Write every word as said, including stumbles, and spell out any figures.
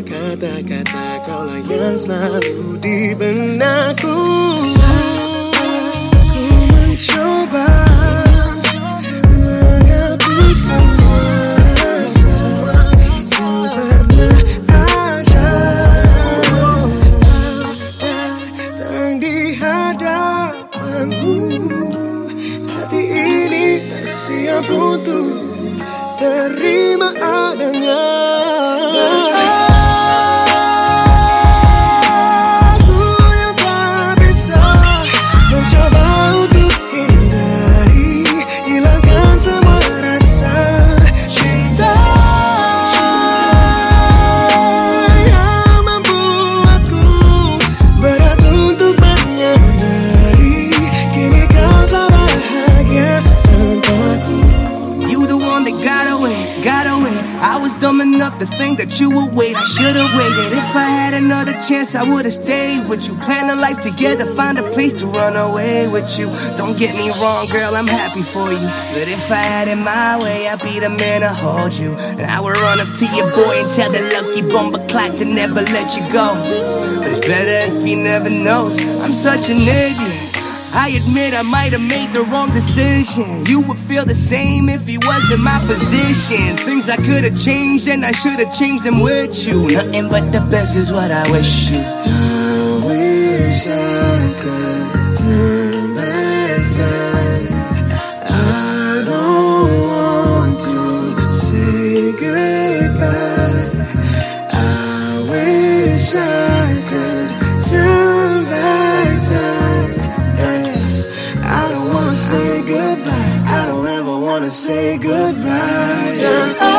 berkata-kata, kaulah yang selalu di benakku. Aku mencoba menghapus semua rasa yang pernah ada, datang di hadapanku. Hati ini tak siap untuk terima adanya. Aku yang tak bisa mencoba untuk hindari, hilangkan semua rasa cinta yang membuatku berat untuk menyadari kini kau telah bahagia tanpaku. You the one that got away, got away. I was dumb enough to think that you would wait. I should've waited. If I had another chance, I would've stayed with you. Plan a life together, find a place to run away with you. Don't get me wrong, girl, I'm happy for you. But if I had it my way, I'd be the man to hold you. And I would run up to your boy and tell the lucky bumper clock to never let you go. But it's better if he never knows. I'm such an idiot. I admit I might have made the wrong decision. You would feel the same if he was in my position. Things I could have changed and I should have changed them with you. Nothing but the best is what I wish you. I wish I could turn back time. I don't want to say goodbye. I wish I could turn back time. I don't wanna say goodbye. I don't ever wanna say goodbye.